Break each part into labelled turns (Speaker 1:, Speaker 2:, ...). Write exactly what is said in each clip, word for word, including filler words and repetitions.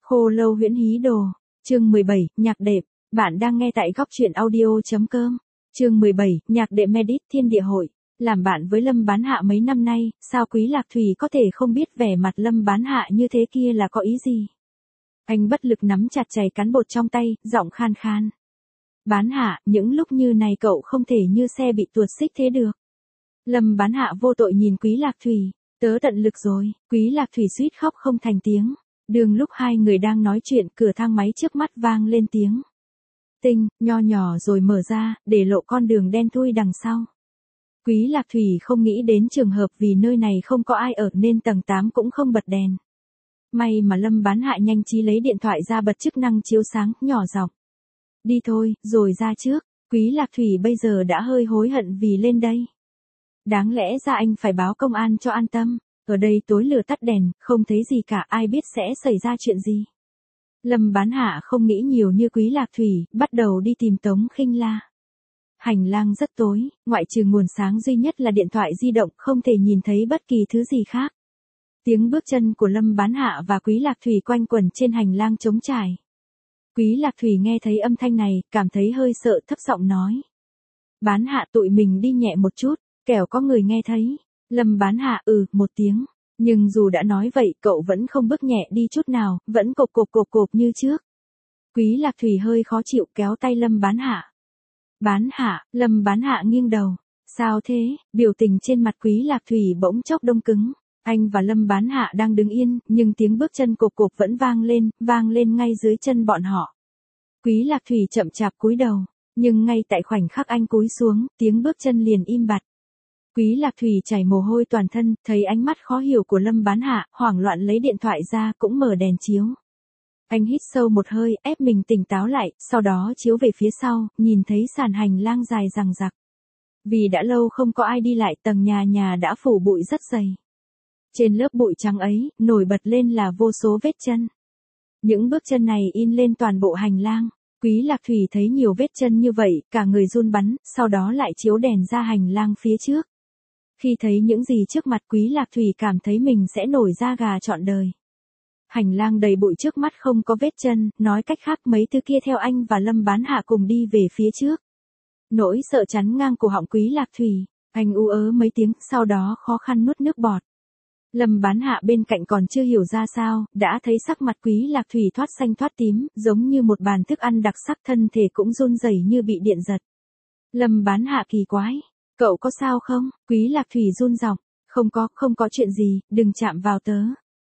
Speaker 1: Khô lâu huyễn hí đồ. Chương mười bảy, nhạc đệm. Bạn đang nghe tại góc truyện audio.com. Chương mười bảy, nhạc đệm Medit Thiên Địa Hội. Làm bạn với Lâm Bán Hạ mấy năm nay, sao Quý Lạc Thủy có thể không biết vẻ mặt Lâm Bán Hạ như thế kia là có ý gì? Anh bất lực nắm chặt chày cán bột trong tay, giọng khan khan. Bán Hạ, những lúc như này cậu không thể như xe bị tuột xích thế được. Lâm Bán Hạ vô tội nhìn Quý Lạc Thủy. Tớ tận lực rồi. Quý Lạc Thủy suýt khóc không thành tiếng. Đường lúc hai người đang nói chuyện, cửa thang máy trước mắt vang lên tiếng tinh, nho nhỏ rồi mở ra, để lộ con đường đen thui đằng sau. Quý Lạc Thủy không nghĩ đến trường hợp vì nơi này không có ai ở nên tầng tám cũng không bật đèn. May mà Lâm Bán Hạ nhanh trí lấy điện thoại ra bật chức năng chiếu sáng, nhỏ giọng. Đi thôi, rồi ra trước. Quý Lạc Thủy bây giờ đã hơi hối hận vì lên đây. Đáng lẽ ra anh phải báo công an cho an tâm. Ở đây tối lửa tắt đèn, không thấy gì cả, ai biết sẽ xảy ra chuyện gì. Lâm Bán Hạ không nghĩ nhiều như Quý Lạc Thủy, bắt đầu đi tìm Tống Khinh La. Hành lang rất tối, ngoại trừ nguồn sáng duy nhất là điện thoại di động, không thể nhìn thấy bất kỳ thứ gì khác. Tiếng bước chân của Lâm Bán Hạ và Quý Lạc Thủy quanh quẩn trên hành lang trống trải. Quý Lạc Thủy nghe thấy âm thanh này, cảm thấy hơi sợ, thấp giọng nói. Bán Hạ, tụi mình đi nhẹ một chút, kẻo có người nghe thấy. Lâm Bán Hạ ừ một tiếng, nhưng dù đã nói vậy cậu vẫn không bước nhẹ đi chút nào, vẫn cộp cộp cộp cộp như trước. Quý Lạc Thủy hơi khó chịu kéo tay Lâm Bán Hạ. Bán Hạ, Lâm Bán Hạ nghiêng đầu. Sao thế? Biểu tình trên mặt Quý Lạc Thủy bỗng chốc đông cứng. Anh và Lâm Bán Hạ đang đứng yên, nhưng tiếng bước chân cộp cộp vẫn vang lên, vang lên ngay dưới chân bọn họ. Quý Lạc Thủy chậm chạp cúi đầu, nhưng ngay tại khoảnh khắc anh cúi xuống, tiếng bước chân liền im bặt. Quý Lạc Thủy chảy mồ hôi toàn thân, thấy ánh mắt khó hiểu của Lâm Bán Hạ, hoảng loạn lấy điện thoại ra, cũng mở đèn chiếu. Anh hít sâu một hơi, ép mình tỉnh táo lại, sau đó chiếu về phía sau, nhìn thấy sàn hành lang dài dằng dặc. Vì đã lâu không có ai đi lại, tầng nhà nhà đã phủ bụi rất dày. Trên lớp bụi trắng ấy, nổi bật lên là vô số vết chân. Những bước chân này in lên toàn bộ hành lang. Quý Lạc Thủy thấy nhiều vết chân như vậy, cả người run bắn, sau đó lại chiếu đèn ra hành lang phía trước. Khi thấy những gì trước mặt, Quý Lạc Thủy cảm thấy mình sẽ nổi da gà trọn đời. Hành lang đầy bụi trước mắt không có vết chân, nói cách khác mấy thứ kia theo anh và Lâm Bán Hạ cùng đi về phía trước. Nỗi sợ chắn ngang cổ họng Quý Lạc Thủy, anh u ớ mấy tiếng, sau đó khó khăn nuốt nước bọt. Lâm Bán Hạ bên cạnh còn chưa hiểu ra sao, đã thấy sắc mặt Quý Lạc Thủy thoát xanh thoát tím, giống như một bàn thức ăn đặc sắc, thân thể cũng run rẩy như bị điện giật. Lâm Bán Hạ kỳ quái. Cậu có sao không? Quý Lạc Thủy run giọng. Không có, không có chuyện gì, đừng chạm vào tớ.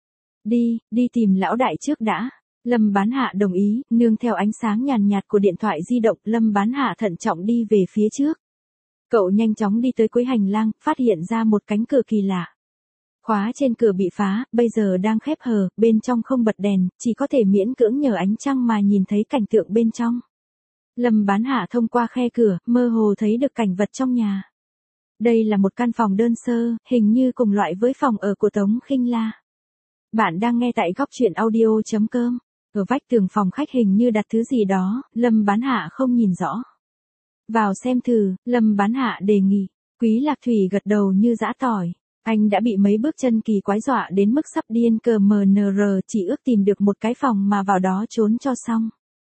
Speaker 1: Đi, đi tìm lão đại trước đã. Lâm Bán Hạ đồng ý, nương theo ánh sáng nhàn nhạt của điện thoại di động, Lâm Bán Hạ thận trọng đi về phía trước. Cậu nhanh chóng đi tới cuối hành lang, phát hiện ra một cánh cửa kỳ lạ. Khóa trên cửa bị phá, bây giờ đang khép hờ, bên trong không bật đèn, chỉ có thể miễn cưỡng nhờ ánh trăng mà nhìn thấy cảnh tượng bên trong. Lâm Bán Hạ thông qua khe cửa, mơ hồ thấy được cảnh vật trong nhà. Đây là một căn phòng đơn sơ, hình như cùng loại với phòng ở của Tống Khinh La. Bạn đang nghe tại góc truyện audio.com. Ở vách tường phòng khách hình như đặt thứ gì đó, Lâm Bán Hạ không nhìn rõ. Vào xem thử, Lâm Bán Hạ đề nghị. Quý Lạc Thủy gật đầu như giã tỏi. Anh đã bị mấy bước chân kỳ quái dọa đến mức sắp điên cờ mờ nờ rờ, chỉ ước tìm được một cái phòng mà vào đó trốn cho xong.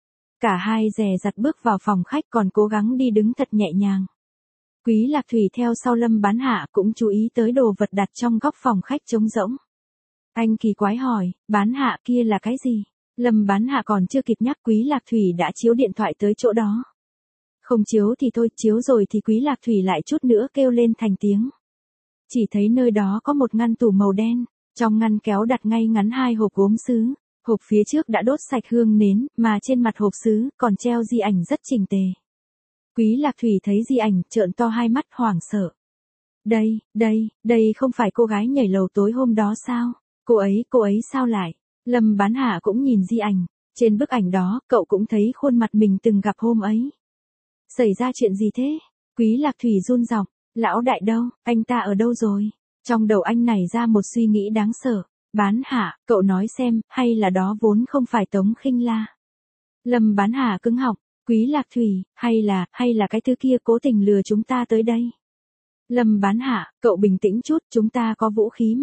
Speaker 1: Cả hai dè dặt bước vào phòng khách, còn cố gắng đi đứng thật nhẹ nhàng. Quý Lạc Thủy theo sau Lâm Bán Hạ cũng chú ý tới đồ vật đặt trong góc phòng khách trống rỗng. Anh kỳ quái hỏi, Bán Hạ kia là cái gì? Lâm Bán Hạ còn chưa kịp nhắc, Quý Lạc Thủy đã chiếu điện thoại tới chỗ đó. Không chiếu thì thôi, chiếu rồi thì Quý Lạc Thủy lại chút nữa kêu lên thành tiếng. Chỉ thấy nơi đó có một ngăn tủ màu đen, trong ngăn kéo đặt ngay ngắn hai hộp gốm sứ. Hộp phía trước đã đốt sạch hương nến, mà trên mặt hộp sứ còn treo di ảnh rất chỉnh tề. Quý Lạc Thủy thấy di ảnh, trợn to hai mắt hoảng sợ. Đây, đây, đây không phải cô gái nhảy lầu tối hôm đó sao? Cô ấy, cô ấy sao lại? Lâm Bán Hạ cũng nhìn di ảnh. Trên bức ảnh đó, cậu cũng thấy khuôn mặt mình từng gặp hôm ấy. Xảy ra chuyện gì thế? Quý Lạc Thủy run giọng. Lão đại đâu? Anh ta ở đâu rồi? Trong đầu anh nảy ra một suy nghĩ đáng sợ. Bán Hạ, cậu nói xem, hay là đó vốn không phải Tống Khinh La? Lâm Bán Hạ cứng họng. Quý Lạc Thủy, hay là, hay là cái thứ kia cố tình lừa chúng ta tới đây? Lâm Bán Hạ, cậu bình tĩnh chút, chúng ta có vũ khí mà.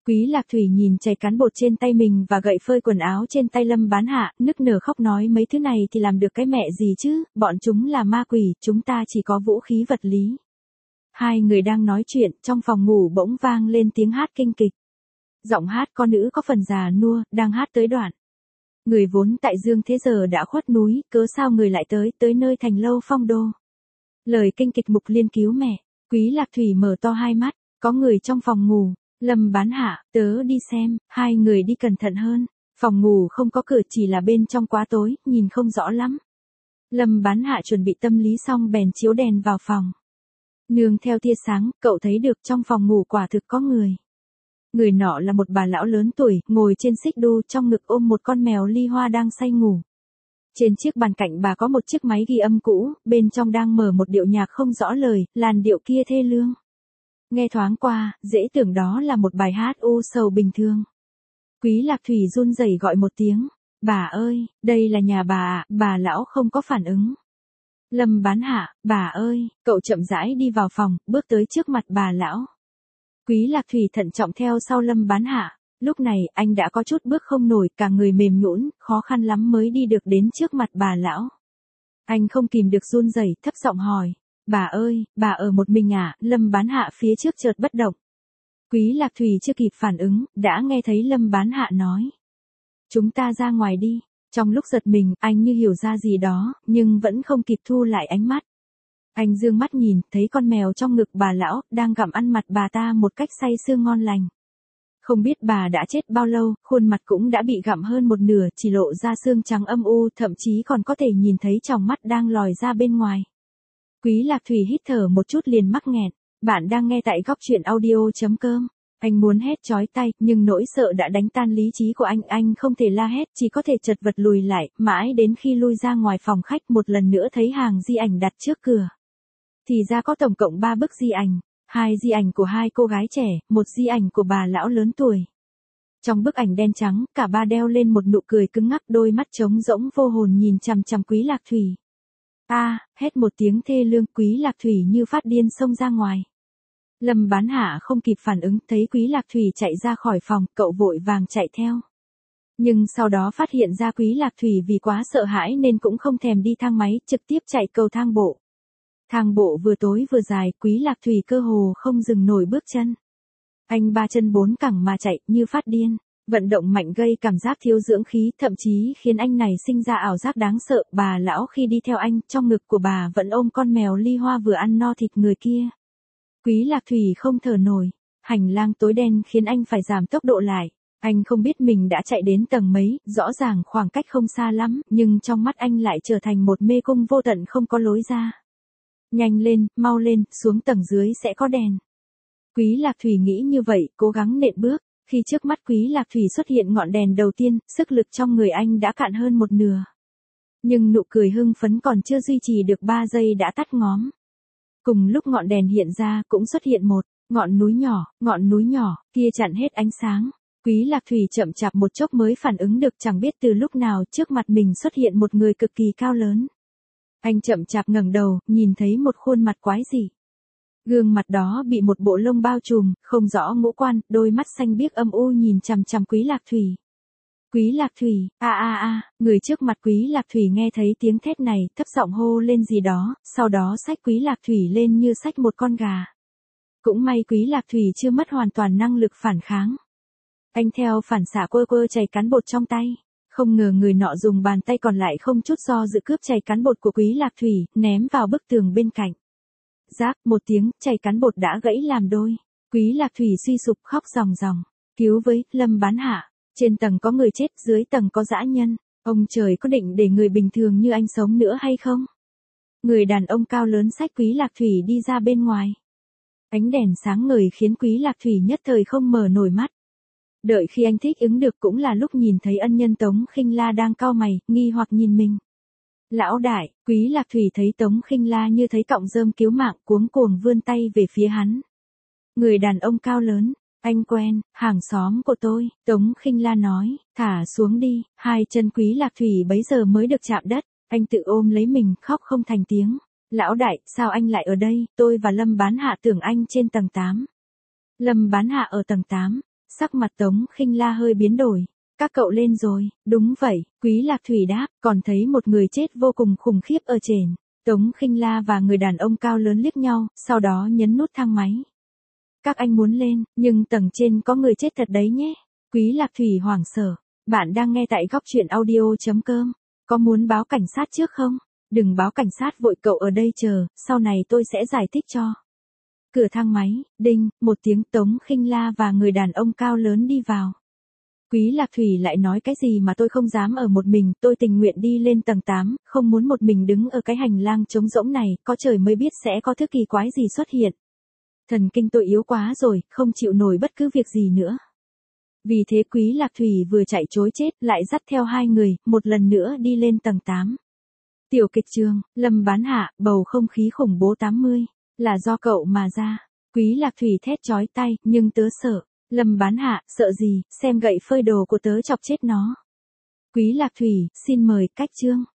Speaker 1: Quý Lạc Thủy nhìn chày cán bột trên tay mình và gậy phơi quần áo trên tay Lâm Bán Hạ, nức nở khóc nói mấy thứ này thì làm được cái mẹ gì chứ, bọn chúng là ma quỷ, chúng ta chỉ có vũ khí vật lý. Hai người đang nói chuyện, trong phòng ngủ bỗng vang lên tiếng hát kinh kịch. Giọng hát con nữ có phần già nua, đang hát tới đoạn. Người vốn tại dương thế giờ đã khuất núi, cớ sao người lại tới, tới nơi thành lâu phong đô. Lời kinh kịch mục liên cứu mẹ, Quý Lạc Thủy mở to hai mắt, có người trong phòng ngủ. Lâm Bán Hạ, tớ đi xem, hai người đi cẩn thận hơn. Phòng ngủ không có cửa, chỉ là bên trong quá tối, nhìn không rõ lắm. Lâm Bán Hạ chuẩn bị tâm lý xong bèn chiếu đèn vào phòng. Nương theo tia sáng, cậu thấy được trong phòng ngủ quả thực có người. Người nọ là một bà lão lớn tuổi, ngồi trên xích đu, trong ngực ôm một con mèo ly hoa đang say ngủ. Trên chiếc bàn cạnh bà có một chiếc máy ghi âm cũ, bên trong đang mở một điệu nhạc không rõ lời, làn điệu kia thê lương. Nghe thoáng qua, dễ tưởng đó là một bài hát u sầu bình thường. Quý Lạc Thủy run rẩy gọi một tiếng, bà ơi, đây là nhà bà ạ, bà lão không có phản ứng. Lâm Bán Hạ, bà ơi, cậu chậm rãi đi vào phòng, bước tới trước mặt bà lão. Quý Lạc Thủy thận trọng theo sau Lâm Bán Hạ, lúc này anh đã có chút bước không nổi, cả người mềm nhũn, khó khăn lắm mới đi được đến trước mặt bà lão. Anh không kìm được run rẩy, thấp giọng hỏi. Bà ơi, bà ở một mình à? Lâm Bán Hạ phía trước chợt bất động. Quý Lạc Thủy chưa kịp phản ứng, đã nghe thấy Lâm Bán Hạ nói. Chúng ta ra ngoài đi. Trong lúc giật mình, anh như hiểu ra gì đó, nhưng vẫn không kịp thu lại ánh mắt. Anh dương mắt nhìn, thấy con mèo trong ngực bà lão, đang gặm ăn mặt bà ta một cách say sưa ngon lành. Không biết bà đã chết bao lâu, khuôn mặt cũng đã bị gặm hơn một nửa, chỉ lộ ra xương trắng âm u, thậm chí còn có thể nhìn thấy tròng mắt đang lòi ra bên ngoài. Quý Lạc Thủy hít thở một chút liền mắc nghẹn. Bạn đang nghe tại góc truyện audio.com. Anh muốn hét chói tay, nhưng nỗi sợ đã đánh tan lý trí của anh. Anh không thể la hét, chỉ có thể chật vật lùi lại, mãi đến khi lui ra ngoài phòng khách một lần nữa thấy hàng di ảnh đặt trước cửa. Thì ra có tổng cộng ba bức di ảnh. Hai di ảnh của hai cô gái trẻ, một di ảnh của bà lão lớn tuổi. Trong bức ảnh đen trắng, cả ba đeo lên một nụ cười cứng ngắc, đôi mắt trống rỗng vô hồn nhìn chằm chằm Quý Lạc Thủy. A, à, hét một tiếng thê lương, Quý Lạc Thủy như phát điên xông ra ngoài. Lâm Bán Hạ không kịp phản ứng, thấy Quý Lạc Thủy chạy ra khỏi phòng, cậu vội vàng chạy theo. Nhưng sau đó phát hiện ra Quý Lạc Thủy vì quá sợ hãi nên cũng không thèm đi thang máy, trực tiếp chạy cầu thang bộ. Thang bộ vừa tối vừa dài, Quý Lạc Thủy cơ hồ không dừng nổi bước chân. Anh ba chân bốn cẳng mà chạy như phát điên. Vận động mạnh gây cảm giác thiếu dưỡng khí, thậm chí khiến anh này sinh ra ảo giác đáng sợ. Bà lão khi đi theo anh, trong ngực của bà vẫn ôm con mèo ly hoa vừa ăn no thịt người kia. Quý Lạc Thủy không thở nổi. Hành lang tối đen khiến anh phải giảm tốc độ lại. Anh không biết mình đã chạy đến tầng mấy, rõ ràng khoảng cách không xa lắm, nhưng trong mắt anh lại trở thành một mê cung vô tận không có lối ra. Nhanh lên, mau lên, xuống tầng dưới sẽ có đèn. Quý Lạc Thủy nghĩ như vậy, cố gắng nện bước. Khi trước mắt Quý Lạc Thủy xuất hiện ngọn đèn đầu tiên, sức lực trong người anh đã cạn hơn một nửa. Nhưng nụ cười hưng phấn còn chưa duy trì được ba giây đã tắt ngóm. Cùng lúc ngọn đèn hiện ra cũng xuất hiện một ngọn núi nhỏ, ngọn núi nhỏ kia chặn hết ánh sáng. Quý Lạc Thủy chậm chạp một chốc mới phản ứng được, chẳng biết từ lúc nào trước mặt mình xuất hiện một người cực kỳ cao lớn. Anh chậm chạp ngẩng đầu, nhìn thấy một khuôn mặt quái dị. Gương mặt đó bị một bộ lông bao trùm, không rõ ngũ quan, đôi mắt xanh biếc âm u nhìn chằm chằm Quý Lạc Thủy. Quý Lạc Thủy, a a a, người trước mặt Quý Lạc Thủy nghe thấy tiếng thét này, thấp giọng hô lên gì đó, sau đó xách Quý Lạc Thủy lên như xách một con gà. Cũng may Quý Lạc Thủy chưa mất hoàn toàn năng lực phản kháng. Anh theo phản xạ quơ quơ chày cán bột trong tay. Không ngờ người nọ dùng bàn tay còn lại không chút do dự cướp chày cán bột của Quý Lạc Thủy, ném vào bức tường bên cạnh. Rác, một tiếng, chày cán bột đã gãy làm đôi. Quý Lạc Thủy suy sụp khóc ròng ròng. Cứu với, Lâm Bán Hạ. Trên tầng có người chết, dưới tầng có dã nhân. Ông trời có định để người bình thường như anh sống nữa hay không? Người đàn ông cao lớn xách Quý Lạc Thủy đi ra bên ngoài. Ánh đèn sáng ngời khiến Quý Lạc Thủy nhất thời không mở nổi mắt. Đợi khi anh thích ứng được cũng là lúc nhìn thấy ân nhân Tống Khinh La đang cau mày, nghi hoặc nhìn mình. Lão đại, Quý Lạc Thủy thấy Tống Khinh La như thấy cọng rơm cứu mạng, cuống cuồng vươn tay về phía hắn. Người đàn ông cao lớn, anh quen, hàng xóm của tôi, Tống Khinh La nói, thả xuống đi, hai chân Quý Lạc Thủy bấy giờ mới được chạm đất, anh tự ôm lấy mình, khóc không thành tiếng. Lão đại, sao anh lại ở đây, tôi và Lâm Bán Hạ tưởng anh trên tầng tám. Lâm Bán Hạ ở tầng tám. Sắc mặt Tống Khinh La hơi biến đổi. Các cậu lên rồi, đúng vậy, Quý Lạc Thủy đáp, còn thấy một người chết vô cùng khủng khiếp ở trên. Tống Khinh La và người đàn ông cao lớn liếc nhau, sau đó nhấn nút thang máy. Các anh muốn lên, nhưng tầng trên có người chết thật đấy nhé. Quý Lạc Thủy hoảng sợ. Bạn đang nghe tại góc truyện audio.com. Có muốn báo cảnh sát trước không? Đừng báo cảnh sát vội, cậu ở đây chờ, sau này tôi sẽ giải thích cho. Cửa thang máy, đinh, một tiếng. Tống Khinh La và người đàn ông cao lớn đi vào. Quý Lạc Thủy lại nói cái gì mà tôi không dám ở một mình, tôi tình nguyện đi lên tầng tám, không muốn một mình đứng ở cái hành lang trống rỗng này, có trời mới biết sẽ có thứ kỳ quái gì xuất hiện. Thần kinh tôi yếu quá rồi, không chịu nổi bất cứ việc gì nữa. Vì thế Quý Lạc Thủy vừa chạy trối chết, lại dắt theo hai người, một lần nữa đi lên tầng tám. Tiểu kịch trường, Lâm Bán Hạ, bầu không khí khủng bố tám mươi, là do cậu mà ra. Quý Lạc Thủy thét chói tai, nhưng tớ sợ. Lâm Bán Hạ, sợ gì, xem gậy phơi đồ của tớ chọc chết nó. Quý Lạc Thủy, xin mời, cách chương.